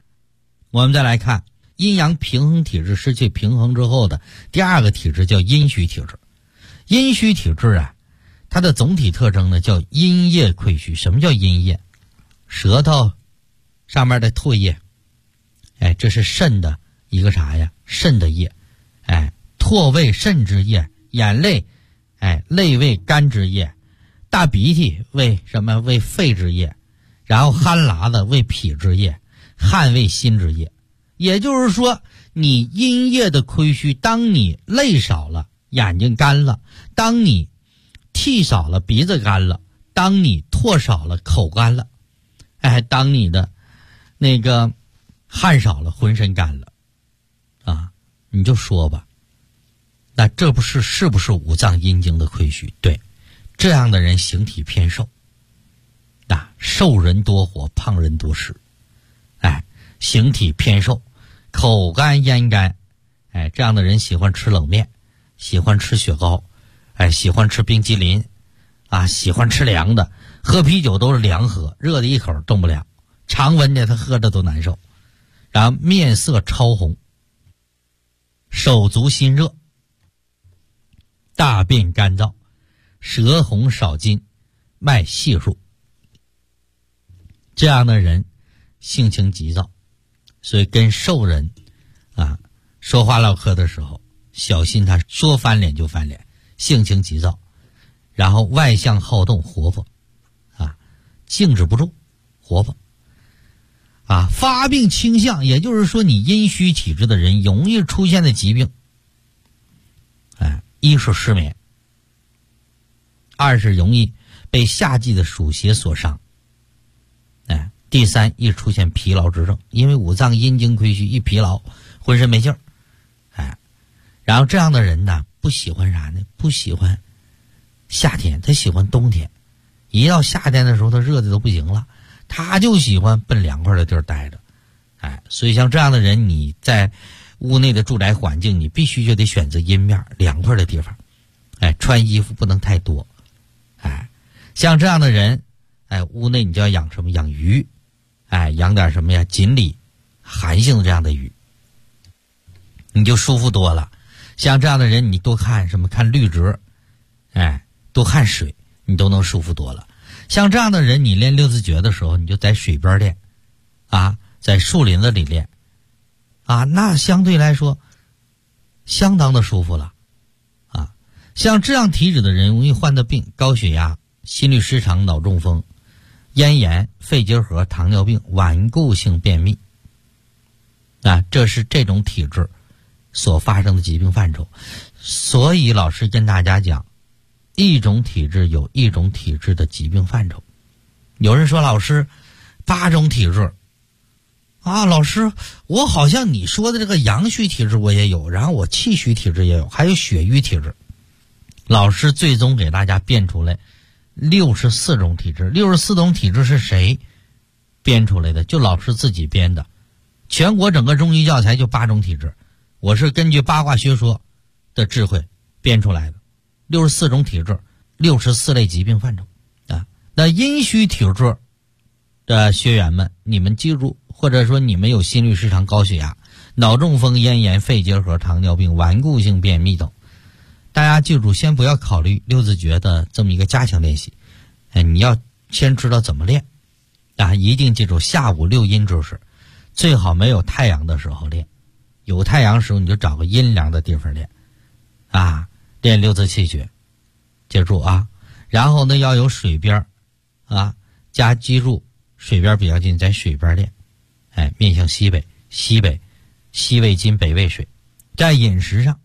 Speaker 4: 我们再来看阴阳平衡体质失去平衡之后的第二个体质叫阴虚体质。阴虚体质啊，它的总体特征呢叫阴液亏虚。什么叫阴液？舌头上面的唾液，这是肾的一个啥呀？肾的液。唾为肾之液，眼泪泪为肝之液，大鼻涕为什么？为肺之液，然后酣喇子为脾之液，汗为心之液。也就是说，你阴液的亏虚，当你泪少了，眼睛干了；当你涕少了，鼻子干了；当你唾少了，口干了；当你的那个汗少了，浑身干了，你就说吧，那这是不是五脏阴经的亏虚？对，这样的人形体偏瘦，瘦人多火，胖人多湿，形体偏瘦，口干咽干，这样的人喜欢吃冷面，喜欢吃雪糕，喜欢吃冰激凌，喜欢吃凉的，喝啤酒都是凉喝，热的一口动不了，常温的他喝着都难受。然后面色超红，手足心热，大便干燥，舌红少津，脉细数。这样的人性情急躁，所以跟瘦人说话唠嗑的时候，小心他说翻脸就翻脸，性情急躁，然后外向好动，活泼静止不住，活泼发病倾向，也就是说你阴虚体质的人容易出现的疾病，一是失眠，二是容易被夏季的暑邪所伤，第三易出现疲劳之症，因为五脏阴经亏虚，一疲劳浑身没劲儿，然后这样的人呢，不喜欢啥呢？不喜欢夏天，他喜欢冬天。一到夏天的时候，他热的都不行了，他就喜欢奔凉快的地儿待着，所以像这样的人，你在屋内的住宅环境，你必须就得选择阴面凉快的地方，穿衣服不能太多，像这样的人，屋内你就要养什么？养鱼，养点什么呀？锦鲤，寒性的这样的鱼，你就舒服多了。像这样的人，你多看什么？看绿植，多看水，你都能舒服多了。像这样的人，你练六字诀的时候，你就在水边练，在树林子里练，那相对来说相当的舒服了，像这样体质的人容易患的病，高血压、心律失常、脑中风、咽炎、肺结核、糖尿病、顽固性便秘，这是这种体质所发生的疾病范畴。所以老师跟大家讲，一种体质有一种体质的疾病范畴。有人说，老师8种体质老师我好像你说的这个阳虚体质我也有，然后我气虚体质也有，还有血瘀体质。老师最终给大家编出来64种体质。64种体质是谁编出来的？就老师自己编的。全国整个中医教材就8种体质，我是根据八卦学说的智慧编出来的。64种体质，64类疾病范畴那阴虚体质的学员们，你们记住，或者说你们有心律失常、高血压、脑中风、咽炎、肺结核、糖尿病、顽固性便秘等，大家记住，先不要考虑六字诀的这么一个加强练习，你要先知道怎么练一定记住下午6阴之时，最好没有太阳的时候练，有太阳的时候你就找个阴凉的地方练练六字气诀，记住然后呢要有水边加记住水边比较近，在水边练，面向西北，西为金，北为水。在饮食上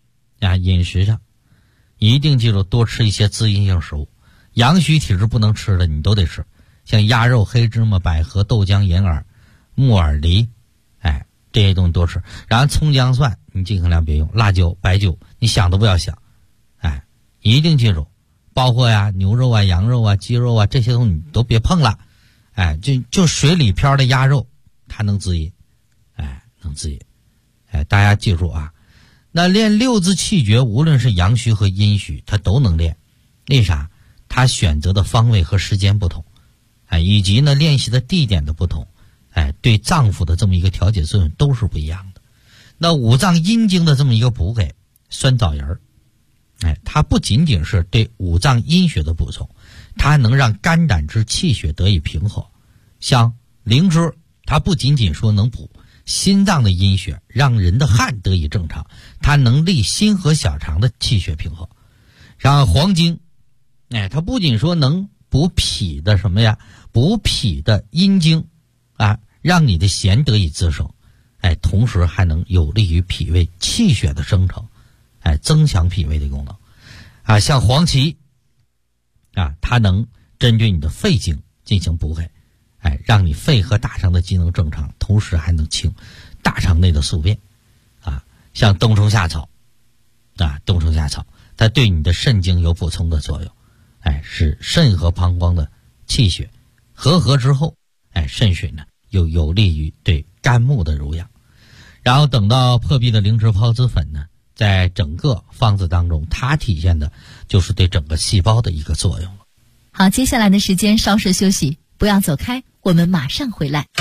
Speaker 4: 一定记住多吃一些滋阴性食物，阳虚体质不能吃的你都得吃，像鸭肉、黑芝麻、百合、豆浆、银耳、木耳、梨，这些东西多吃。然后葱姜蒜你尽可能别用，辣椒、白酒你想都不要想，一定记住，包括牛肉羊肉鸡肉这些东西你都别碰了，就水里漂的鸭肉它能滋阴，能滋阴，大家记住那练六字气诀，无论是阳虚和阴虚，它都能练。为啥？它选择的方位和时间不同，以及呢练习的地点的不同， 对脏腑的这么一个调节作用都是不一样的。那五脏阴经的这么一个补给，酸枣仁它不仅仅是对五脏阴血的补充，它能让肝胆之气血得以平和。像灵芝，它不仅仅说能补心脏的阴血，让人的汗得以正常，它能利心和小肠的气血平和。像黄精，它不仅说能补脾的什么呀，补脾的阴经让你的涎得以滋生，同时还能有利于脾胃气血的生成，增强脾胃的功能。像黄芪它能针对你的肺经进行补给，让你肺和大肠的机能正常，同时还能清大肠内的宿便。像冬虫夏草，冬虫夏草它对你的肾经有补充的作用，使肾和膀胱的气血和合之后，肾水呢又有利于对肝木的濡养。然后等到破壁的灵芝孢子粉呢，在整个方子当中，它体现的就是对整个细胞的一个作用了。
Speaker 5: 好，接下来的时间稍事休息，不要走开，我们马上回来。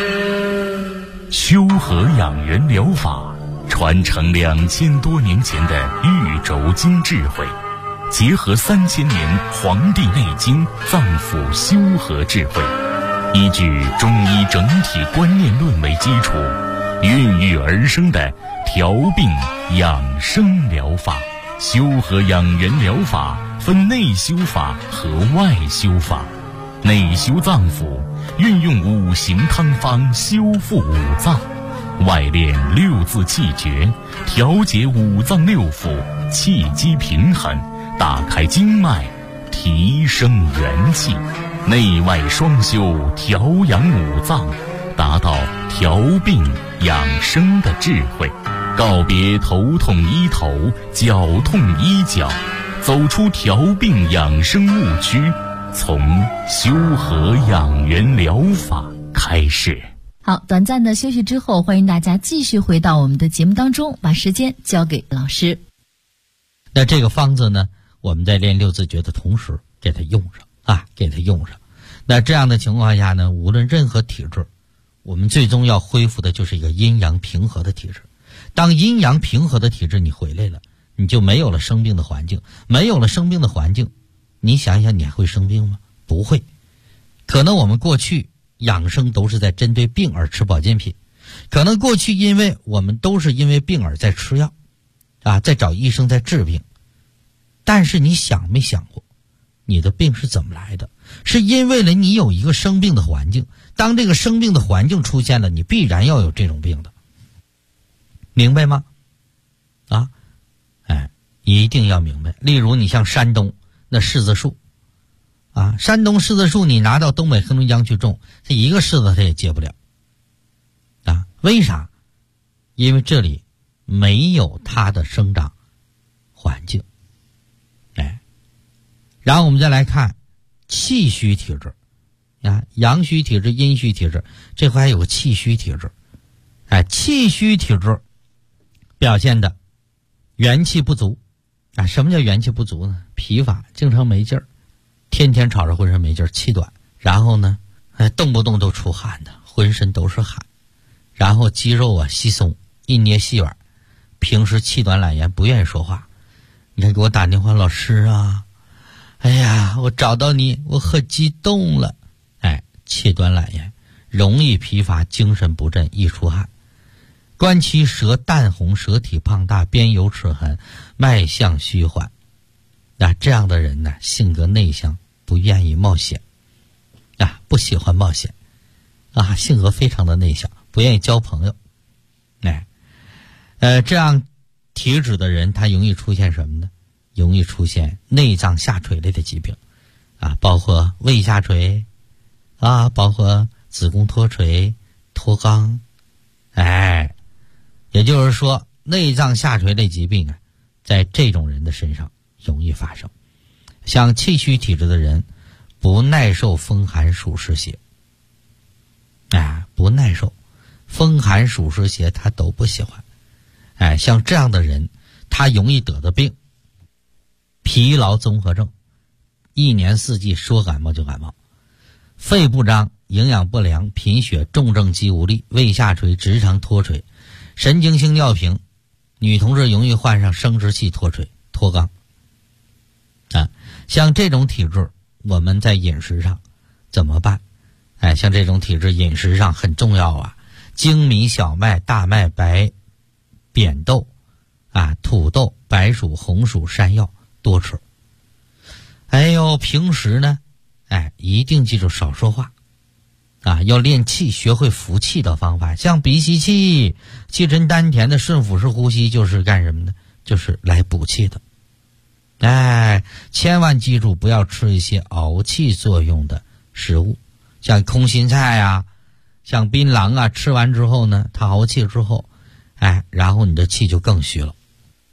Speaker 2: 修和养元疗法传承2000多年前的玉轴经智慧，结合3000年《黄帝内经》脏腑修和智慧，依据中医整体观念论为基础，孕育而生的调病养生疗法。修和养元疗法分内修法和外修法。内修脏腑，运用五行汤方修复五脏；外练六字气诀，调节五脏六腑，气机平衡，打开经脉，提升元气。内外双修，调养五脏，达到调病养生的智慧。告别头痛医头，脚痛医脚，走出调病养生误区，从修和养元疗法开始。
Speaker 5: 好，短暂的休息之后，欢迎大家继续回到我们的节目当中，把时间交给老师。
Speaker 4: 那这个方子呢，我们在练六字诀的同时给它用上给它用上。那这样的情况下呢，无论任何体质，我们最终要恢复的就是一个阴阳平和的体质。当阴阳平和的体质你回来了，你就没有了生病的环境。没有了生病的环境，你想想你还会生病吗？不会。可能我们过去养生都是在针对病而吃保健品，可能过去因为我们都是因为病而在吃药在找医生在治病。但是你想没想过，你的病是怎么来的？是因为了你有一个生病的环境，当这个生病的环境出现了，你必然要有这种病的，明白吗？一定要明白。例如你像山东那柿子树山东柿子树你拿到东北黑龙江去种，这一个柿子它也结不了为啥？因为这里没有它的生长环境。然后我们再来看气虚体质阳虚体质阴虚体质，这回还有个气虚体质气虚体质表现的元气不足什么叫元气不足呢？疲乏，经常没劲儿，天天吵着浑身没劲儿，气短，然后呢动不动都出汗的，浑身都是汗，然后肌肉稀松，一捏细软，平时气短懒言，不愿意说话。你看给我打电话，老师哎呀我找到你，我很激动了。气短懒言，容易疲乏，精神不振，易出汗。观其舌淡红，舌体胖大，边有齿痕，脉象虚缓。这样的人呢，性格内向，不愿意冒险不喜欢冒险性格非常的内向，不愿意交朋友。这样体质的人，他容易出现什么呢？容易出现内脏下垂类的疾病包括胃下垂包括子宫脱垂、脱肛。也就是说内脏下垂类疾病在这种人的身上容易发生。像气虚体质的人，不耐受风寒暑湿邪不耐受风寒暑湿邪，他都不喜欢。像这样的人，他容易得的病疲劳综合症，一年四季说感冒就感冒，肺不张， 营养不良、贫血、重症肌无力、胃下垂、直肠脱垂、神经性尿频，女同志容易患上生殖器脱垂、脱肛。像这种体质，我们在饮食上怎么办？像这种体质饮食上很重要啊，精米、小麦、大麦、白扁豆土豆、白薯、红薯、山药多吃。平时呢一定记住少说话要练气，学会服气的方法，像鼻吸气、气沉丹田的顺腹式呼吸，就是干什么呢？就是来补气的。千万记住不要吃一些熬气作用的食物，像空心菜像槟榔吃完之后呢，它熬气之后然后你的气就更虚了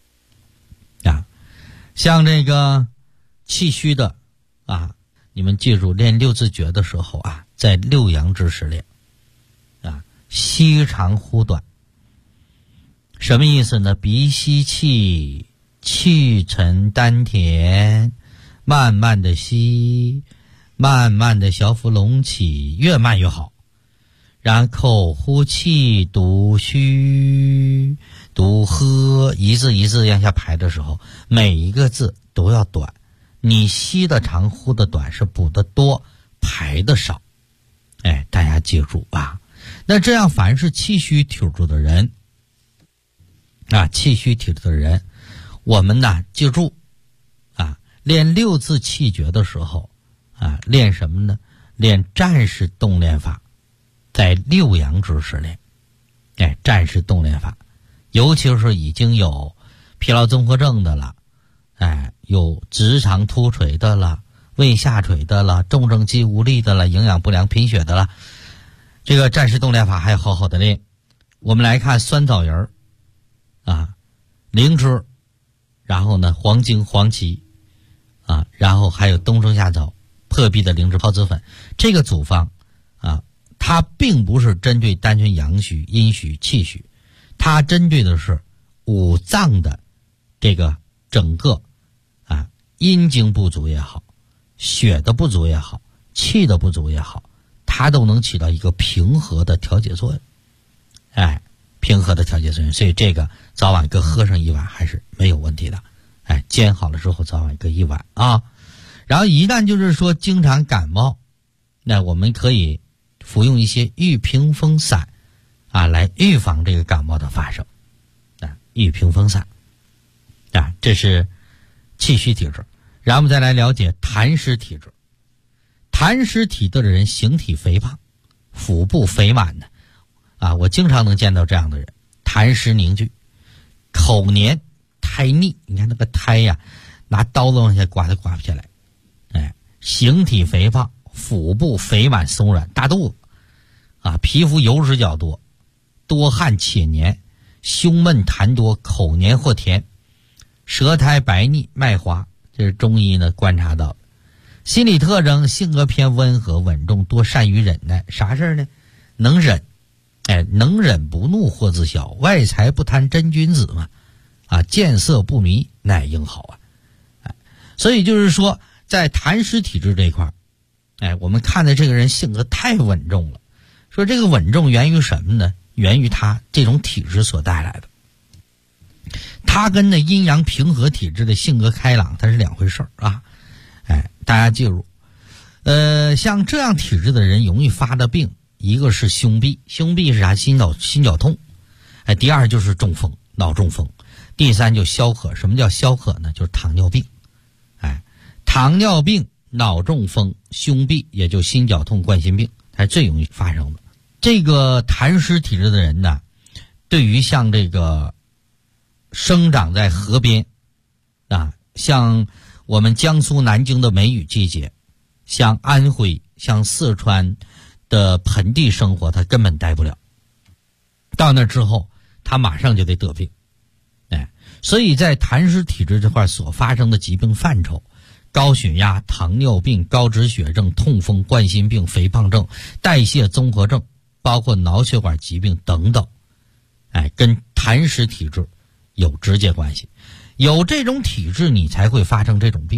Speaker 4: 像这个气虚的你们记住练六字诀的时候在六阳之时练吸长呼短。什么意思呢？鼻吸气，气沉丹田，慢慢的吸，慢慢的小腹隆起，越慢越好。然后呼气，读虚，读喝，一字一字往下排的时候，每一个字都要短。你吸的长，呼的短，是补的多，排的少。大家记住那这样凡是气虚体质的人气虚体质的人，我们记住练六字气诀的时候练什么呢？练战式动练法，在六阳之时练战式动练法，尤其是已经有疲劳综合症的了有直肠突垂的了，胃下垂的了，重症肌无力的了，营养不良、贫血的了，这个战式动练法还要好好的练。我们来看酸枣仁灵芝，然后呢黄精、黄芪然后还有冬虫夏草、破壁的灵芝泡子粉，这个组方它并不是针对单纯阳虚、阴虚、气虚，它针对的是五脏的这个整个阴经不足也好，血的不足也好，气的不足也好，它都能起到一个平和的调节作用平和的调节作用。所以这个早晚各喝上一碗还是没有问题的煎好了之后早晚各一碗然后一旦就是说经常感冒，那我们可以服用一些玉屏风散来预防这个感冒的发生玉屏风散这是气虚体质。然后我们再来了解痰湿体质。痰湿体质的人形体肥胖，腹部肥满的我经常能见到这样的人，痰湿凝聚，口黏苔腻，你看那个苔拿刀子往下刮都刮不下来形体肥胖，腹部肥满松软，大肚子皮肤油脂较多，多汗且黏，胸闷痰多，口黏或甜，舌苔白腻，脉滑，这是中医呢观察到的。心理特征：性格偏温和稳重，多善于忍耐。啥事呢？能忍，能忍不怒或自消，外财不贪真君子嘛，见色不迷乃英豪所以就是说，在痰湿体质这一块我们看的这个人性格太稳重了。说这个稳重源于什么呢？源于他这种体质所带来的。他跟那阴阳平和体质的性格开朗它是两回事大家记住像这样体质的人容易发的病，一个是胸痹，胸痹是啥？心绞痛第二就是中风，脑中风，第三就消渴。什么叫消渴呢？就是糖尿病糖尿病、脑中风、胸痹，也就心绞痛、冠心病，它是最容易发生的。这个痰湿体质的人呢，对于像这个生长在河边像我们江苏南京的梅雨季节，像安徽、像四川的盆地生活，他根本待不了。到那之后，他马上就得得病。所以在痰湿体质这块所发生的疾病范畴，高血压、糖尿病、高脂血症、痛风、冠心病、肥胖症、代谢综合症，包括脑血管疾病等等，跟痰湿体质有直接关系。有这种体质，你才会发生这种病。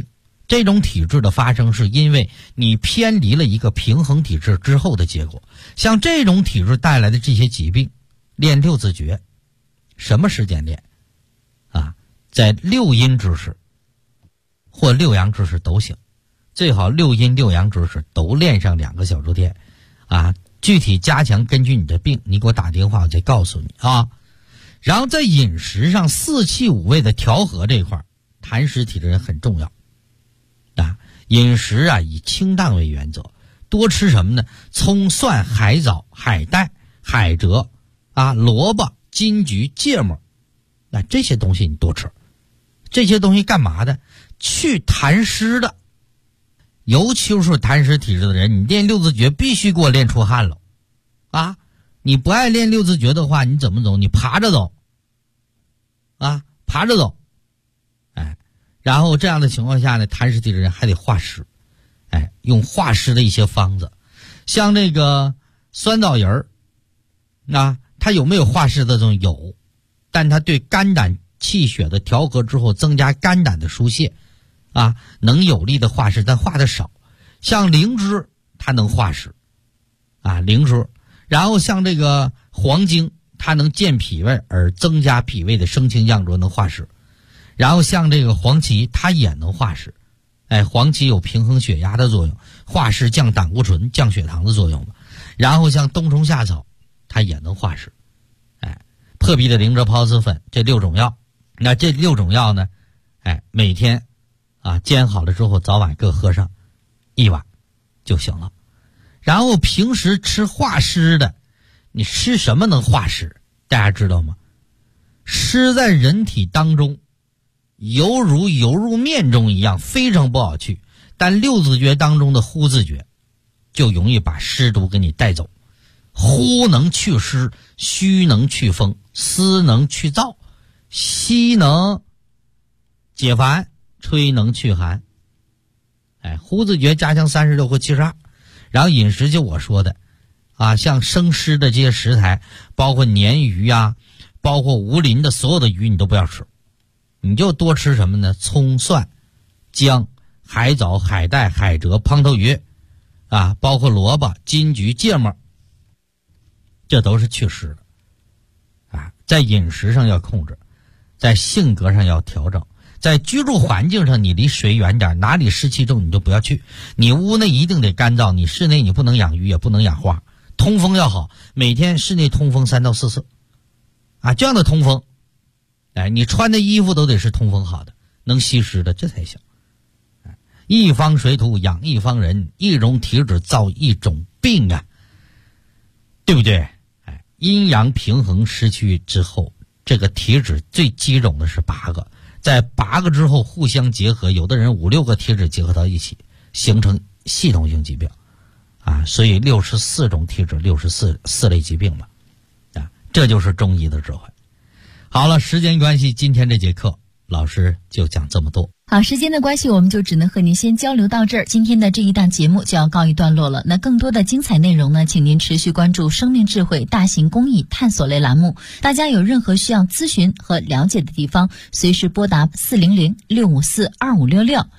Speaker 4: 这种体质的发生是因为你偏离了一个平衡体质之后的结果。像这种体质带来的这些疾病，练六字诀，什么时间练啊？在六阴之时或六阳之时都行，最好六阴六阳之时都练上2个小周天啊。具体加强根据你的病，你给我打电话我再告诉你啊。然后在饮食上4气5味的调和这一块，痰湿体质人很重要啊。饮食啊以清淡为原则，多吃什么呢？葱蒜海藻海带海蜇啊，萝卜金桔芥末，那这些东西你多吃。这些东西干嘛的？去痰湿的。尤其是痰湿体质的人，你练六字诀必须给我练出汗了啊！你不爱练六字诀的话，你怎么走？你爬着走啊，爬着走。哎，然后这样的情况下呢，痰湿体质人还得化湿，哎，用化湿的一些方子，像这个酸枣仁儿，那它有没有化湿的作用？有，但它对肝胆气血的调和之后，增加肝胆的疏泄啊，能有力的化湿，但化的少。像灵芝它能化湿啊，灵芝。然后像这个黄精，它能健脾胃而增加脾胃的升清降浊，能化湿。然后像这个黄芪，它也能化湿。哎，黄芪有平衡血压的作用，化湿降胆固醇降血糖的作用吧。然后像冬虫夏草，它也能化湿。哎，破壁的灵芝孢子粉，这6种药。那这6种药呢，哎，每天啊煎好了之后，早晚各喝上1碗就行了。然后平时吃化湿的，你吃什么能化湿？大家知道吗？湿在人体当中犹如油入面中一样，非常不好去。但六字诀当中的呼字诀就容易把湿毒给你带走。呼能去湿，虚能去风，思能去燥，吸能解烦，吹能去寒。哎，呼字诀加强36或72。然后饮食就我说的啊，像生湿的这些食材，包括鲶鱼啊，包括无鳞的所有的鱼你都不要吃，你就多吃什么呢？葱蒜姜海藻海带海蜇胖头鱼啊，包括萝卜金桔芥末，这都是祛湿的啊。在饮食上要控制，在性格上要调整，在居住环境上你离水远点，哪里湿气重你就不要去。你屋内一定得干燥，你室内你不能养鱼也不能养花，通风要好，每天室内通风3到4次啊，这样的通风，哎，你穿的衣服都得是通风好的，能吸湿的，这才行。一方水土养一方人，一种体质造一种病啊，对不对？哎，阴阳平衡失去之后，这个体质最基种的是8个，在8个之后互相结合，有的人5、6个体质结合到一起，形成系统性疾病啊，所以64种体质，64类疾病嘛啊，这就是中医的智慧。好了，时间关系，今天这节课老师就讲这么多。
Speaker 5: 好，时间的关系，我们就只能和您先交流到这儿。今天的这一档节目就要告一段落了。那更多的精彩内容呢，请您持续关注生命智慧大型公益探索类栏目。大家有任何需要咨询和了解的地方，随时拨打400-654-2566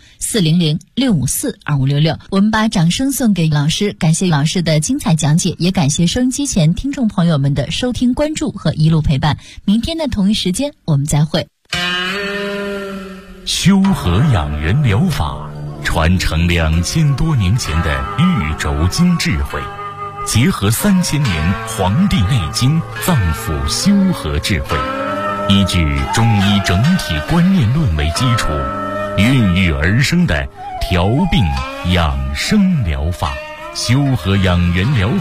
Speaker 5: 400-654-2566。我们把掌声送给老师，感谢老师的精彩讲解，也感谢收音机前听众朋友们的收听关注和一路陪伴。明天的同一时间我们再会。
Speaker 2: 修和养元疗法传承2000多年前的玉轴经智慧，结合3000年《黄帝内经》脏腑修和智慧，依据中医整体观念论为基础，孕育而生的调病养生疗法。修和养元疗法